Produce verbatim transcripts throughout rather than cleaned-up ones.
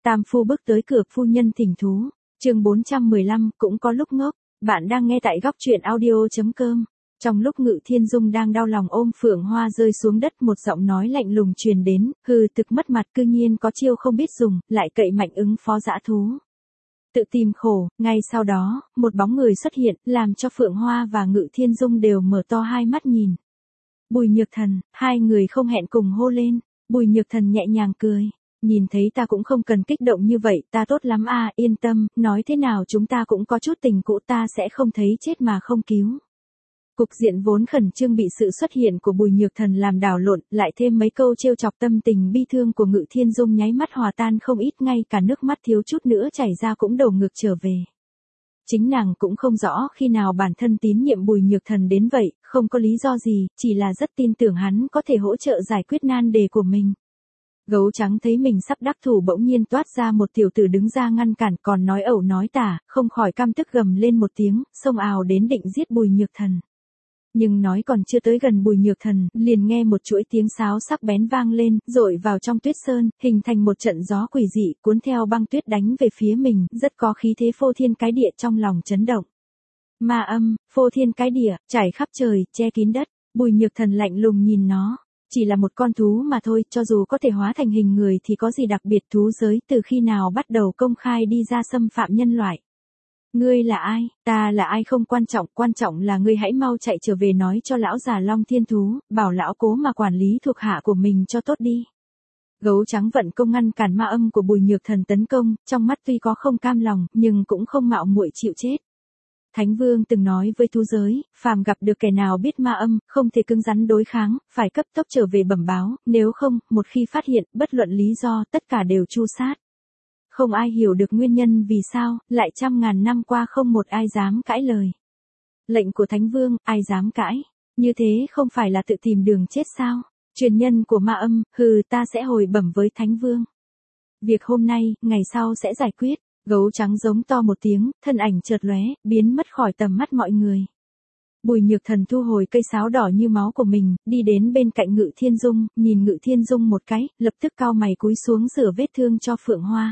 Tam phu bước tới cửa, phu nhân thỉnh thú. Chương bốn trăm mười lăm, cũng có lúc ngốc. Bạn đang nghe tại góc truyện audio.com. Trong lúc Ngự Thiên Dung đang đau lòng ôm Phượng Hoa rơi xuống đất, một giọng nói lạnh lùng truyền đến, hừ, thực mất mặt, cư nhiên có chiêu không biết dùng, lại cậy mạnh ứng phó dã thú. Tự tìm khổ. Ngay sau đó, một bóng người xuất hiện, làm cho Phượng Hoa và Ngự Thiên Dung đều mở to hai mắt nhìn. Bùi Nhược Thần. Hai người không hẹn cùng hô lên. Bùi Nhược Thần nhẹ nhàng cười. Nhìn thấy ta cũng không cần kích động như vậy, ta tốt lắm à, yên tâm, nói thế nào chúng ta cũng có chút tình cũ, ta sẽ không thấy chết mà không cứu. Cục diện vốn khẩn trương bị sự xuất hiện của Bùi Nhược Thần làm đảo lộn, lại thêm mấy câu trêu chọc, tâm tình bi thương của Ngự Thiên Dung nháy mắt hòa tan không ít, ngay cả nước mắt thiếu chút nữa chảy ra cũng đổ ngược trở về. Chính nàng cũng không rõ khi nào bản thân tín nhiệm Bùi Nhược Thần đến vậy, không có lý do gì, chỉ là rất tin tưởng hắn có thể hỗ trợ giải quyết nan đề của mình. Gấu trắng thấy mình sắp đắc thủ bỗng nhiên toát ra một tiểu tử đứng ra ngăn cản, còn nói ẩu nói tả, không khỏi căm tức gầm lên một tiếng, xông ào đến định giết Bùi Nhược Thần. Nhưng nói còn chưa tới gần Bùi Nhược Thần, liền nghe một chuỗi tiếng sáo sắc bén vang lên, dội vào trong tuyết sơn, hình thành một trận gió quỷ dị, cuốn theo băng tuyết đánh về phía mình, rất có khí thế phô thiên cái địa, trong lòng chấn động. Ma âm, phô thiên cái địa, trải khắp trời, che kín đất. Bùi Nhược Thần lạnh lùng nhìn nó. Chỉ là một con thú mà thôi, cho dù có thể hóa thành hình người thì có gì đặc biệt, thú giới từ khi nào bắt đầu công khai đi ra xâm phạm nhân loại. Ngươi là ai, ta là ai không quan trọng, quan trọng là ngươi hãy mau chạy trở về nói cho lão già Long Thiên Thú, bảo lão cố mà quản lý thuộc hạ của mình cho tốt đi. Gấu trắng vận công ngăn cản ma âm của Bùi Nhược Thần tấn công, trong mắt tuy có không cam lòng, nhưng cũng không mạo muội chịu chết. Thánh Vương từng nói với thú giới, phàm gặp được kẻ nào biết ma âm, không thể cứng rắn đối kháng, phải cấp tốc trở về bẩm báo, nếu không, một khi phát hiện, bất luận lý do, tất cả đều tru sát. Không ai hiểu được nguyên nhân vì sao, lại trăm ngàn năm qua không một ai dám cãi lời. Lệnh của Thánh Vương, ai dám cãi? Như thế không phải là tự tìm đường chết sao? Truyền nhân của ma âm, hừ, ta sẽ hồi bẩm với Thánh Vương. Việc hôm nay, ngày sau sẽ giải quyết. Gấu trắng giống to một tiếng, thân ảnh chợt lóe, biến mất khỏi tầm mắt mọi người. Bùi Nhược Thần thu hồi cây sáo đỏ như máu của mình, đi đến bên cạnh Ngự Thiên Dung, nhìn Ngự Thiên Dung một cái, lập tức cau mày cúi xuống rửa vết thương cho Phượng Hoa.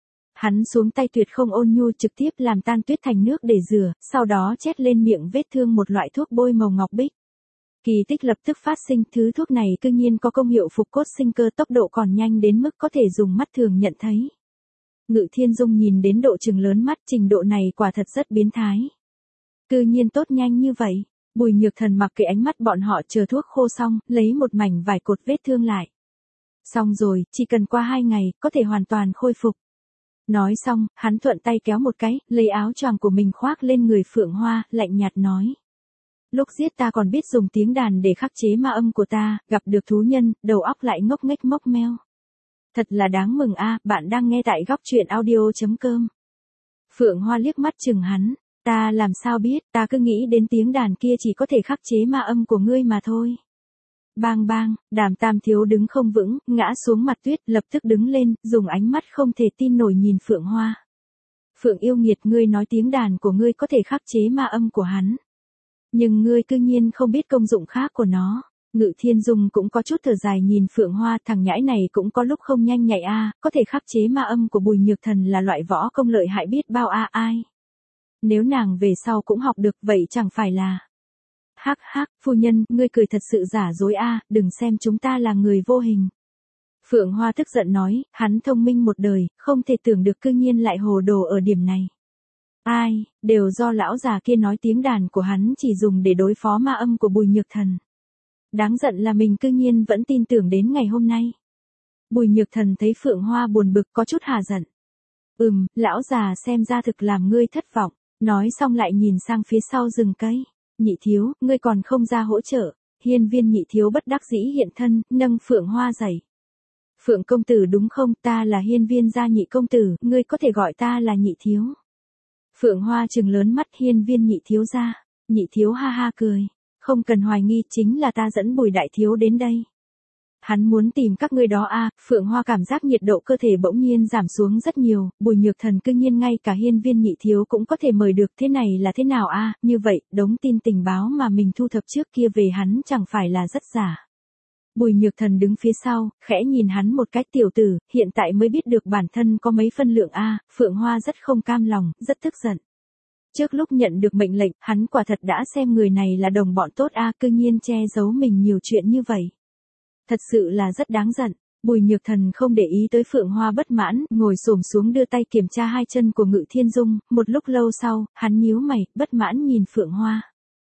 Hắn xuống tay tuyệt không ôn nhu, trực tiếp làm tan tuyết thành nước để rửa, sau đó chét lên miệng vết thương một loại thuốc bôi màu ngọc bích. Kỳ tích lập tức phát sinh, thứ thuốc này cư nhiên có công hiệu phục cốt sinh cơ, tốc độ còn nhanh đến mức có thể dùng mắt thường nhận thấy. Ngự Thiên Dung nhìn đến độ trừng lớn mắt, trình độ này quả thật rất biến thái. Cư nhiên tốt nhanh như vậy. Bùi Nhược Thần mặc kệ ánh mắt bọn họ, chờ thuốc khô xong, lấy một mảnh vải cột vết thương lại. Xong rồi, chỉ cần qua hai ngày, có thể hoàn toàn khôi phục. Nói xong, hắn thuận tay kéo một cái, lấy áo choàng của mình khoác lên người Phượng Hoa, lạnh nhạt nói. Lúc giết ta còn biết dùng tiếng đàn để khắc chế ma âm của ta, gặp được thú nhân, đầu óc lại ngốc nghếch mốc meo. Thật là đáng mừng a, à, bạn đang nghe tại góc truyện audio.com. Phượng Hoa liếc mắt chừng hắn, ta làm sao biết, ta cứ nghĩ đến tiếng đàn kia chỉ có thể khắc chế ma âm của ngươi mà thôi. Bang bang, Đàm Tam Thiếu đứng không vững, ngã xuống mặt tuyết, lập tức đứng lên, dùng ánh mắt không thể tin nổi nhìn Phượng Hoa. Phượng yêu nghiệt, ngươi nói tiếng đàn của ngươi có thể khắc chế ma âm của hắn. Nhưng ngươi cư nhiên không biết công dụng khác của nó. Ngự Thiên Dung cũng có chút thở dài nhìn Phượng Hoa, thằng nhãi này cũng có lúc không nhanh nhạy a, à, có thể khắc chế ma âm của Bùi Nhược Thần là loại võ công lợi hại biết bao a, à, ai. Nếu nàng về sau cũng học được vậy chẳng phải là. Hắc hắc, phu nhân, ngươi cười thật sự giả dối a, à, đừng xem chúng ta là người vô hình. Phượng Hoa tức giận nói, hắn thông minh một đời, không thể tưởng được cư nhiên lại hồ đồ ở điểm này. Ai, đều do lão già kia nói tiếng đàn của hắn chỉ dùng để đối phó ma âm của Bùi Nhược Thần. Đáng giận là mình cư nhiên vẫn tin tưởng đến ngày hôm nay. Bùi Nhược Thần thấy Phượng Hoa buồn bực, có chút hà giận. Ừm, lão già xem ra thực làm ngươi thất vọng. Nói xong lại nhìn sang phía sau rừng cây. Nhị thiếu, ngươi còn không ra hỗ trợ. Hiên Viên Nhị thiếu bất đắc dĩ hiện thân, nâng Phượng Hoa dậy. Phượng công tử đúng không, ta là Hiên Viên gia Nhị công tử, ngươi có thể gọi ta là Nhị thiếu. Phượng Hoa trừng lớn mắt, Hiên Viên Nhị thiếu gia. Nhị thiếu ha ha cười. Không cần hoài nghi, chính là ta dẫn Bùi đại thiếu đến đây. Hắn muốn tìm các ngươi đó a, à, Phượng Hoa cảm giác nhiệt độ cơ thể bỗng nhiên giảm xuống rất nhiều, Bùi Nhược Thần cư nhiên ngay cả Hiên Viên Nhị thiếu cũng có thể mời được, thế này là thế nào a, à? Như vậy, đống tin tình báo mà mình thu thập trước kia về hắn chẳng phải là rất giả. Bùi Nhược Thần đứng phía sau, khẽ nhìn hắn một cái, tiểu tử, hiện tại mới biết được bản thân có mấy phân lượng a. Phượng Hoa rất không cam lòng, rất tức giận. Trước lúc nhận được mệnh lệnh, hắn quả thật đã xem người này là đồng bọn tốt a, cư nhiên che giấu mình nhiều chuyện như vậy. Thật sự là rất đáng giận. Bùi Nhược Thần không để ý tới Phượng Hoa bất mãn, ngồi xổm xuống đưa tay kiểm tra hai chân của Ngự Thiên Dung, một lúc lâu sau, hắn nhíu mày, bất mãn nhìn Phượng Hoa.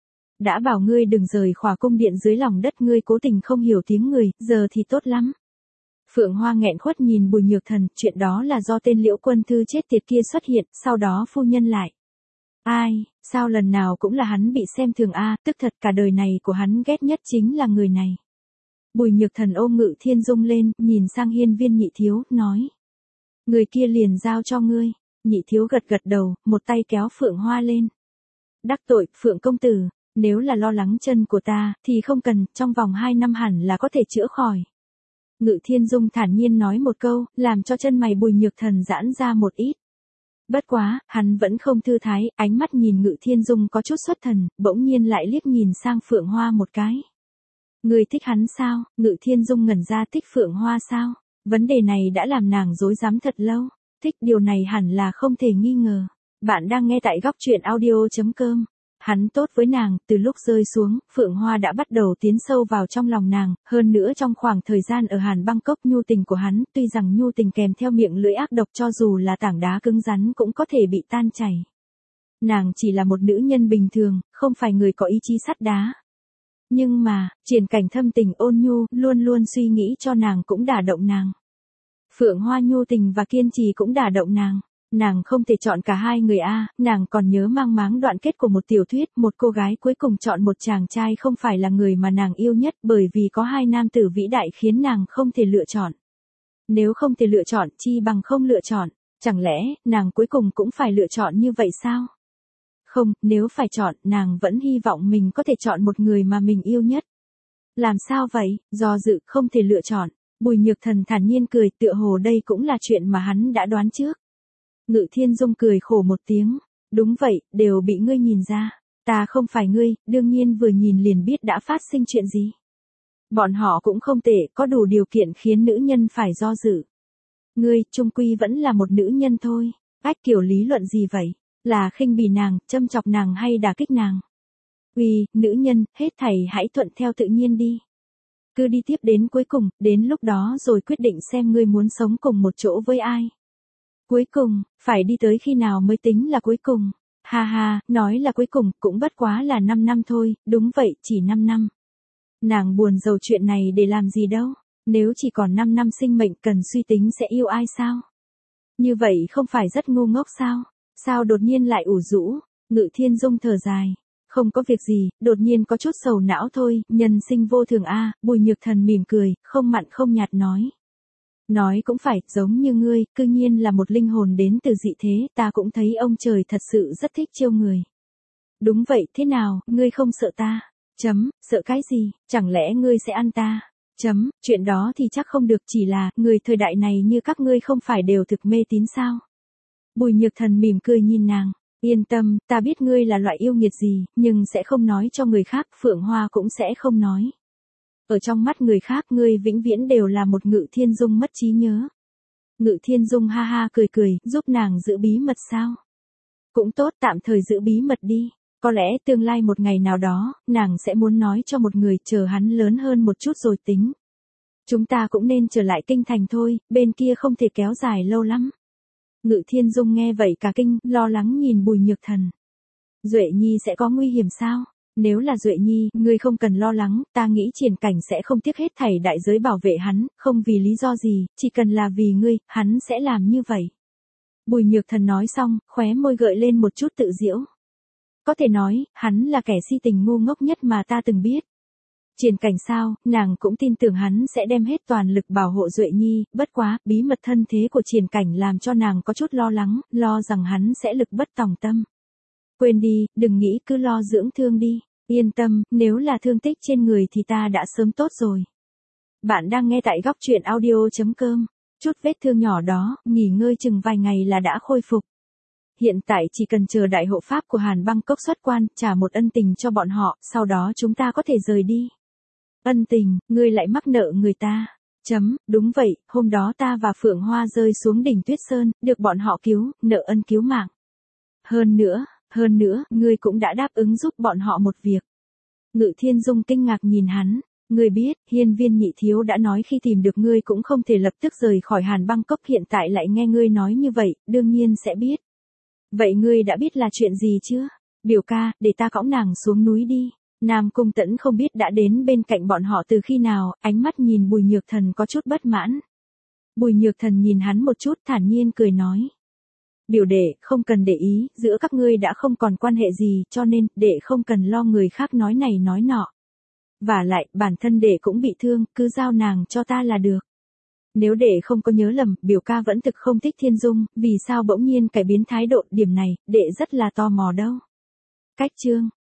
Đã bảo ngươi đừng rời khỏi cung điện dưới lòng đất, ngươi cố tình không hiểu tiếng người, giờ thì tốt lắm. Phượng Hoa nghẹn khuất nhìn Bùi Nhược Thần, chuyện đó là do tên Liễu Quân Thư chết tiệt kia xuất hiện, sau đó phu nhân lại. Ai, sao lần nào cũng là hắn bị xem thường a, tức thật cả đời này của hắn ghét nhất chính là người này. Bùi Nhược Thần ôm Ngự Thiên Dung lên, nhìn sang hiên viên Nhị Thiếu, nói. Người kia liền giao cho ngươi. Nhị Thiếu gật gật đầu, một tay kéo Phượng Hoa lên. Đắc tội, Phượng công tử, nếu là lo lắng chân của ta, thì không cần, trong vòng hai năm hẳn là có thể chữa khỏi. Ngự Thiên Dung thản nhiên nói một câu, làm cho chân mày Bùi Nhược Thần giãn ra một ít. Bất quá, hắn vẫn không thư thái, ánh mắt nhìn Ngự Thiên Dung có chút xuất thần, bỗng nhiên lại liếc nhìn sang Phượng Hoa một cái. Người thích hắn sao? Ngự Thiên Dung ngẩn ra, thích Phượng Hoa sao? Vấn đề này đã làm nàng rối rắm thật lâu. Thích, điều này hẳn là không thể nghi ngờ. Bạn đang nghe tại góc truyện audio chấm com. Hắn tốt với nàng, từ lúc rơi xuống, Phượng Hoa đã bắt đầu tiến sâu vào trong lòng nàng, hơn nữa trong khoảng thời gian ở Hàn Bangkok, nhu tình của hắn, tuy rằng nhu tình kèm theo miệng lưỡi ác độc, cho dù là tảng đá cứng rắn cũng có thể bị tan chảy. Nàng chỉ là một nữ nhân bình thường, không phải người có ý chí sắt đá. Nhưng mà, Triển Cảnh thâm tình ôn nhu, luôn luôn suy nghĩ cho nàng cũng đả động nàng. Phượng Hoa nhu tình và kiên trì cũng đả động nàng. Nàng không thể chọn cả hai người a, nàng còn nhớ mang máng đoạn kết của một tiểu thuyết, một cô gái cuối cùng chọn một chàng trai không phải là người mà nàng yêu nhất, bởi vì có hai nam tử vĩ đại khiến nàng không thể lựa chọn. Nếu không thể lựa chọn, chi bằng không lựa chọn, chẳng lẽ, nàng cuối cùng cũng phải lựa chọn như vậy sao? Không, nếu phải chọn, nàng vẫn hy vọng mình có thể chọn một người mà mình yêu nhất. Làm sao vậy, do dự, không thể lựa chọn. Bùi Nhược Thần thản nhiên cười, tựa hồ đây cũng là chuyện mà hắn đã đoán trước. Ngự Thiên Dung cười khổ một tiếng. Đúng vậy, đều bị ngươi nhìn ra. Ta không phải ngươi, đương nhiên vừa nhìn liền biết đã phát sinh chuyện gì. Bọn họ cũng không tệ, có đủ điều kiện khiến nữ nhân phải do dự. Ngươi, chung quy vẫn là một nữ nhân thôi. Ách, kiểu lý luận gì vậy? Là khinh bỉ nàng, châm chọc nàng hay đả kích nàng? Uy, nữ nhân, hết thảy hãy thuận theo tự nhiên đi. Cứ đi tiếp đến cuối cùng, đến lúc đó rồi quyết định xem ngươi muốn sống cùng một chỗ với ai. Cuối cùng, phải đi tới khi nào mới tính là cuối cùng? Ha ha, nói là cuối cùng, cũng bất quá là năm năm thôi, đúng vậy, chỉ năm năm. Nàng buồn rầu chuyện này để làm gì đâu, nếu chỉ còn năm năm sinh mệnh cần suy tính sẽ yêu ai sao? Như vậy không phải rất ngu ngốc sao? Sao đột nhiên lại ủ rũ? Ngự Thiên Dung thở dài. Không có việc gì, đột nhiên có chút sầu não thôi, nhân sinh vô thường a. Bùi Nhược Thần mỉm cười, không mặn không nhạt nói. Nói cũng phải, giống như ngươi, cư nhiên là một linh hồn đến từ dị thế, ta cũng thấy ông trời thật sự rất thích chiêu người. Đúng vậy, thế nào, ngươi không sợ ta? Chấm, sợ cái gì, chẳng lẽ ngươi sẽ ăn ta? Chấm, chuyện đó thì chắc không được, chỉ là, người thời đại này như các ngươi không phải đều thực mê tín sao? Bùi Nhược Thần mỉm cười nhìn nàng. Yên tâm, ta biết ngươi là loại yêu nghiệt gì, nhưng sẽ không nói cho người khác, Phượng Hoa cũng sẽ không nói. Ở trong mắt người khác ngươi vĩnh viễn đều là một Ngự Thiên Dung mất trí nhớ. Ngự Thiên Dung ha ha cười cười, giúp nàng giữ bí mật sao? Cũng tốt, tạm thời giữ bí mật đi. Có lẽ tương lai một ngày nào đó, nàng sẽ muốn nói cho một người, chờ hắn lớn hơn một chút rồi tính. Chúng ta cũng nên trở lại kinh thành thôi, bên kia không thể kéo dài lâu lắm. Ngự Thiên Dung nghe vậy cả kinh, lo lắng nhìn Bùi Nhược Thần. Duệ Nhi sẽ có nguy hiểm sao? Nếu là Duệ Nhi, ngươi không cần lo lắng, ta nghĩ Triển Cảnh sẽ không tiếc hết thảy đại giới bảo vệ hắn, không vì lý do gì, chỉ cần là vì ngươi, hắn sẽ làm như vậy. Bùi Nhược Thần nói xong, khóe môi gợi lên một chút tự giễu. Có thể nói, hắn là kẻ si tình ngu ngốc nhất mà ta từng biết. Triển Cảnh sao, nàng cũng tin tưởng hắn sẽ đem hết toàn lực bảo hộ Duệ Nhi, bất quá, bí mật thân thế của Triển Cảnh làm cho nàng có chút lo lắng, lo rằng hắn sẽ lực bất tòng tâm. Quên đi, đừng nghĩ, cứ lo dưỡng thương đi. Yên tâm, nếu là thương tích trên người thì ta đã sớm tốt rồi. Bạn đang nghe tại góc truyện audio chấm com. Chút vết thương nhỏ đó, nghỉ ngơi chừng vài ngày là đã khôi phục. Hiện tại chỉ cần chờ đại hộ pháp của Hàn Bangkok xuất quan, trả một ân tình cho bọn họ, sau đó chúng ta có thể rời đi. Ân tình, ngươi lại mắc nợ người ta. Chấm, đúng vậy, hôm đó ta và Phượng Hoa rơi xuống đỉnh Tuyết Sơn, được bọn họ cứu, nợ ân cứu mạng. Hơn nữa, hơn nữa, ngươi cũng đã đáp ứng giúp bọn họ một việc. Ngự Thiên Dung kinh ngạc nhìn hắn, ngươi biết, Hiên Viên nhị thiếu đã nói khi tìm được ngươi cũng không thể lập tức rời khỏi Hàn Băng Cốc, hiện tại lại nghe ngươi nói như vậy, đương nhiên sẽ biết. Vậy ngươi đã biết là chuyện gì chưa? Biểu ca, để ta cõng nàng xuống núi đi. Nam Cung Tẫn không biết đã đến bên cạnh bọn họ từ khi nào, ánh mắt nhìn Bùi Nhược Thần có chút bất mãn. Bùi Nhược Thần nhìn hắn một chút thản nhiên cười nói. Biểu đệ, không cần để ý, giữa các ngươi đã không còn quan hệ gì, cho nên, đệ không cần lo người khác nói này nói nọ. Và lại, bản thân đệ cũng bị thương, cứ giao nàng cho ta là được. Nếu đệ không có nhớ lầm, biểu ca vẫn thực không thích Thiên Dung, vì sao bỗng nhiên cải biến thái độ, điểm này, đệ rất là tò mò đâu. Cách chương